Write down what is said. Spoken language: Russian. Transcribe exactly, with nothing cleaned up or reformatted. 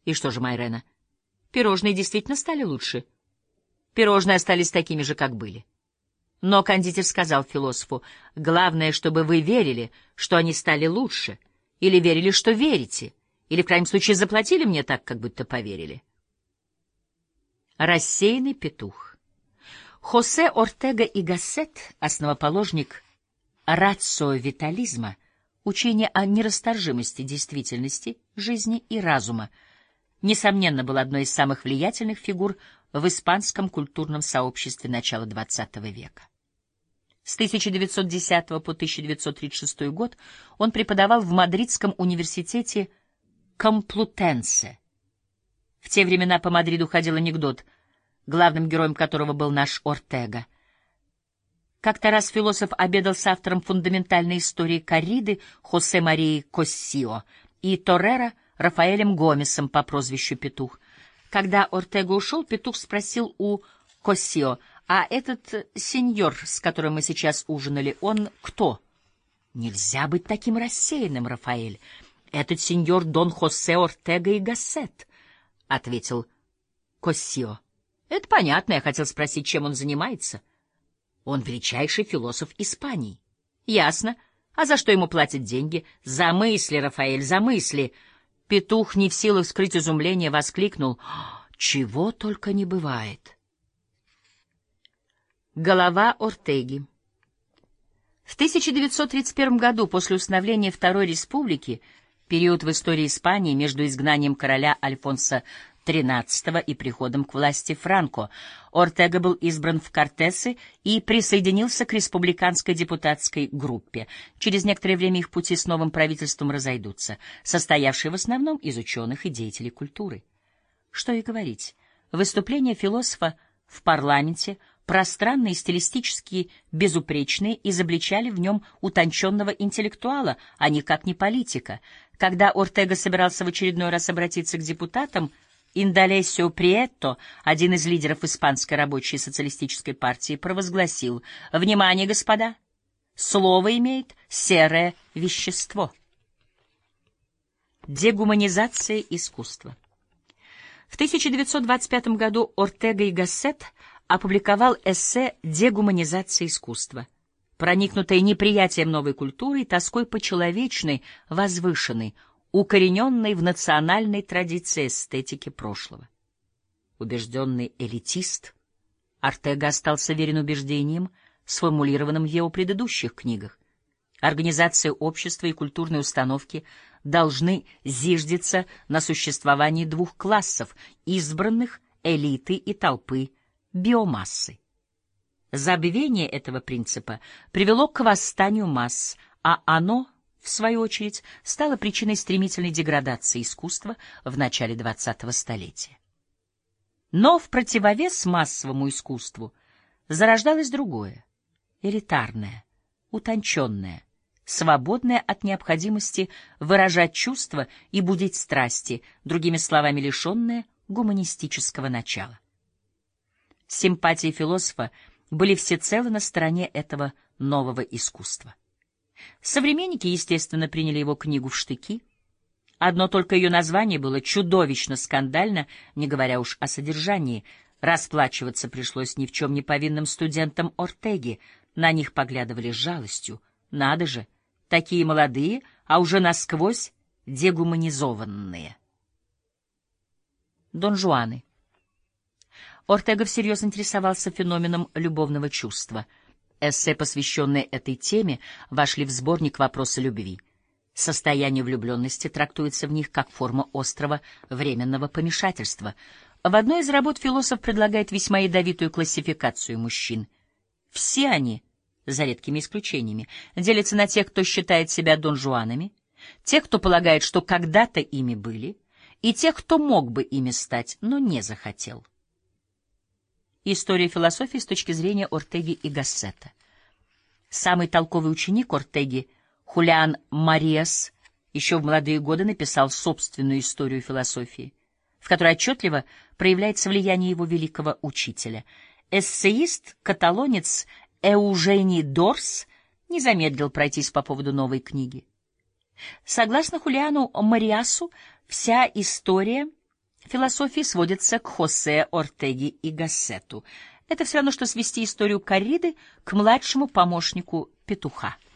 И что же, Майрена, пирожные действительно стали лучше? Пирожные остались такими же, как были. Но кондитер сказал философу: главное, чтобы вы верили, что они стали лучше, или верили, что верите, или, в крайнем случае, заплатили мне так, как будто поверили. Рассеянный петух. Хосе Ортега и Гассет, основоположник рациовитализма, учение о нерасторжимости действительности, жизни и разума, несомненно, был одной из самых влиятельных фигур в испанском культурном сообществе начала двадцатого века. С тысяча девятьсот десятого по тысяча девятьсот тридцать шестой год он преподавал в Мадридском университете Комплутенсе. В те времена по Мадриду ходил анекдот, главным героем которого был наш Ортега. Как-то раз философ обедал с автором фундаментальной истории корриды Хосе Марией Коссио и Торрера Рафаэлем Гомесом по прозвищу Петух. Когда Ортега ушел, Петух спросил у Коссио: «А этот сеньор, с которым мы сейчас ужинали, он кто?» «Нельзя быть таким рассеянным, Рафаэль. Этот сеньор Дон Хосе Ортега и Гассет», — ответил Коссио. «Это понятно, я хотел спросить, чем он занимается». «Он величайший философ Испании». «Ясно. А за что ему платят деньги?» «За мысли, Рафаэль, за мысли». Петух, не в силах скрыть изумление, воскликнул: «Чего только не бывает!» Голова Ортеги. В тысяча девятьсот тридцать первом году, после установления Второй Республики, период в истории Испании между изгнанием короля Альфонса тринадцатого и приходом к власти Франко, Ортега был избран в Кортесы и присоединился к республиканской депутатской группе. Через некоторое время их пути с новым правительством разойдутся, состоявшей в основном из ученых и деятелей культуры. Что и говорить, выступления философа в парламенте, пространные и стилистически безупречные, изобличали в нем утонченного интеллектуала, а никак не политика. Когда Ортега собирался в очередной раз обратиться к депутатам, Индалесио Приетто, один из лидеров Испанской рабочей социалистической партии, провозгласил: «Внимание, господа! Слово имеет серое вещество». Дегуманизация искусства. В тысяча девятьсот двадцать пятом году Ортега и Гассет опубликовал эссе «Дегуманизация искусства», проникнутое неприятием новой культуры и тоской по человечной, возвышенной, укорененной в национальной традиции эстетики прошлого. Убежденный элитист, Ортега остался верен убеждениям, сформулированным в его предыдущих книгах. Организация общества и культурные установки должны зиждиться на существовании двух классов — избранных, элиты и толпы, биомассы. Забвение этого принципа привело к восстанию масс, а оно, в свою очередь, стало причиной стремительной деградации искусства в начале двадцатого столетия. Но в противовес массовому искусству зарождалось другое, элитарное, утонченное, свободное от необходимости выражать чувства и будить страсти, другими словами, лишенное гуманистического начала. Симпатии философа были всецело на стороне этого нового искусства. Современники, естественно, приняли его книгу в штыки. Одно только ее название было чудовищно скандально, не говоря уж о содержании. Расплачиваться пришлось ни в чем не повинным студентам Ортеги. На них поглядывали с жалостью. Надо же, такие молодые, а уже насквозь дегуманизованные. Дон Жуаны. Ортега всерьез интересовался феноменом любовного чувства. Эссе, посвященные этой теме, вошли в сборник «Вопросы любви». Состояние влюбленности трактуется в них как форма острого временного помешательства. В одной из работ философ предлагает весьма ядовитую классификацию мужчин. Все они, за редкими исключениями, делятся на тех, кто считает себя донжуанами, тех, кто полагает, что когда-то ими были, и тех, кто мог бы ими стать, но не захотел. История философии с точки зрения Ортеги и Гассета. Самый толковый ученик Ортеги, Хулиан Мариас, еще в молодые годы написал собственную историю философии, в которой отчетливо проявляется влияние его великого учителя. Эссеист-каталонец Эужени Дорс не замедлил пройтись по поводу новой книги. Согласно Хулиану Мариасу, вся история философии сводится к Хосе Ортеге и Гассету. Это все равно, что свести историю корриды к младшему помощнику петуха.